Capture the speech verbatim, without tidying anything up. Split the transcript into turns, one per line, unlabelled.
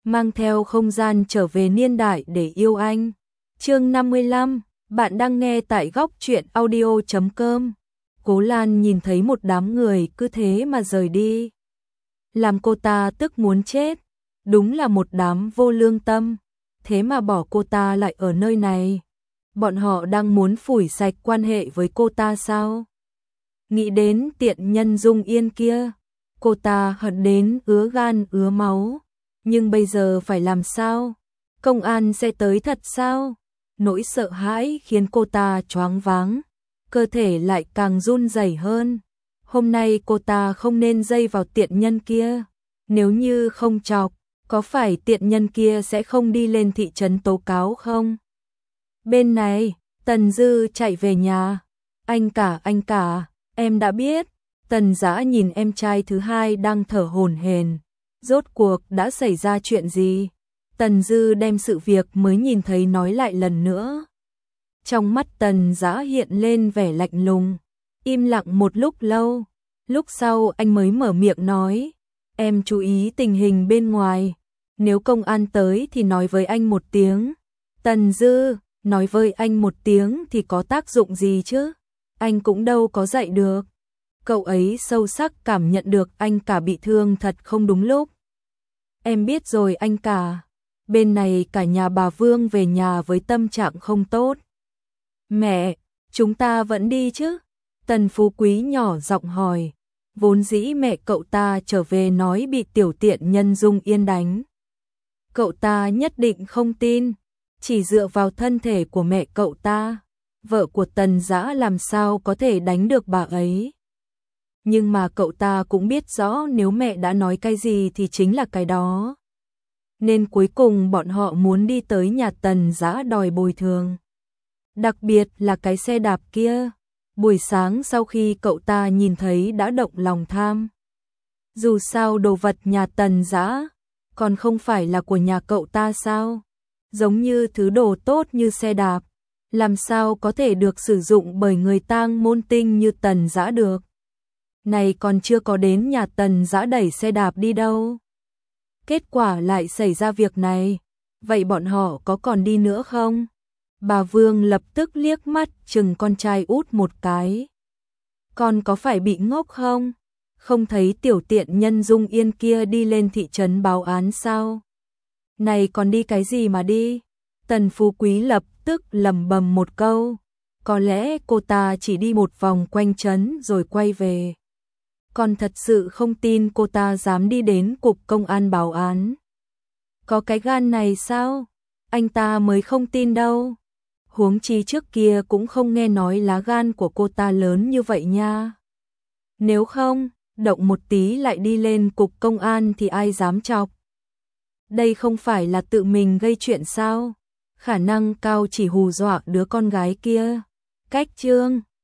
mang theo không gian trở về niên đại để yêu anh. Chương năm mươi lăm, bạn đang nghe tại góc truyện audio chấm com. Cố Lan nhìn thấy một đám người cứ thế mà rời đi, làm cô ta tức muốn chết. Đúng là một đám vô lương tâm, thế mà bỏ cô ta lại ở nơi này. Bọn họ đang muốn phủi sạch quan hệ với cô ta sao? Nghĩ đến tiện nhân Dung Yên kia, cô ta hận đến ứa gan ứa máu. Nhưng bây giờ phải làm sao? Công an sẽ tới thật sao? Nỗi sợ hãi khiến cô ta choáng váng, cơ thể lại càng run rẩy hơn. Hôm nay cô ta không nên dây vào tiện nhân kia. Nếu như không chọc, có phải tiện nhân kia sẽ không đi lên thị trấn tố cáo không? Bên này, Tần Dư chạy về nhà. Anh cả, anh cả, em đã biết. Tần Dã nhìn em trai thứ hai đang thở hổn hển. Rốt cuộc đã xảy ra chuyện gì? Tần Dư đem sự việc mới nhìn thấy nói lại lần nữa. Trong mắt Tần Dã hiện lên vẻ lạnh lùng, im lặng một lúc lâu. Lúc sau anh mới mở miệng nói, em chú ý tình hình bên ngoài. Nếu công an tới thì nói với anh một tiếng. Tần Dư, nói với anh một tiếng thì có tác dụng gì chứ? Anh cũng đâu có dạy được. Cậu ấy sâu sắc cảm nhận được anh cả bị thương thật không đúng lúc. Em biết rồi anh cả. Bên này cả nhà bà Vương về nhà với tâm trạng không tốt. Mẹ, chúng ta vẫn đi chứ? Tần Phú Quý nhỏ giọng hỏi. Vốn dĩ mẹ cậu ta trở về nói bị tiểu tiện nhân Dung Yên đánh. Cậu ta nhất định không tin. Chỉ dựa vào thân thể của mẹ cậu ta, vợ của Tần Dã làm sao có thể đánh được bà ấy. Nhưng mà cậu ta cũng biết rõ nếu mẹ đã nói cái gì thì chính là cái đó. Nên cuối cùng bọn họ muốn đi tới nhà Tần Dã đòi bồi thường. Đặc biệt là cái xe đạp kia. Buổi sáng sau khi cậu ta nhìn thấy đã động lòng tham. Dù sao đồ vật nhà Tần Dã còn không phải là của nhà cậu ta sao? Giống như thứ đồ tốt như xe đạp, làm sao có thể được sử dụng bởi người tang môn tinh như Tần Dã được. Này còn chưa có đến nhà Tần Dã đẩy xe đạp đi đâu. Kết quả lại xảy ra việc này, vậy bọn họ có còn đi nữa không? Bà Vương lập tức liếc mắt chừng con trai út một cái. Con có phải bị ngốc không? Không thấy tiểu tiện nhân Dung Yên kia đi lên thị trấn báo án sao? Này còn đi cái gì mà đi? Tần Phú Quý lập tức lẩm bẩm một câu. Có lẽ cô ta chỉ đi một vòng quanh trấn rồi quay về. Còn thật sự không tin cô ta dám đi đến cục công an báo án. Có cái gan này sao? Anh ta mới không tin đâu. Huống chi trước kia cũng không nghe nói lá gan của cô ta lớn như vậy nha. Nếu không, động một tí lại đi lên cục công an thì ai dám chọc. Đây không phải là tự mình gây chuyện sao? Khả năng cao chỉ hù dọa đứa con gái kia. Cách chương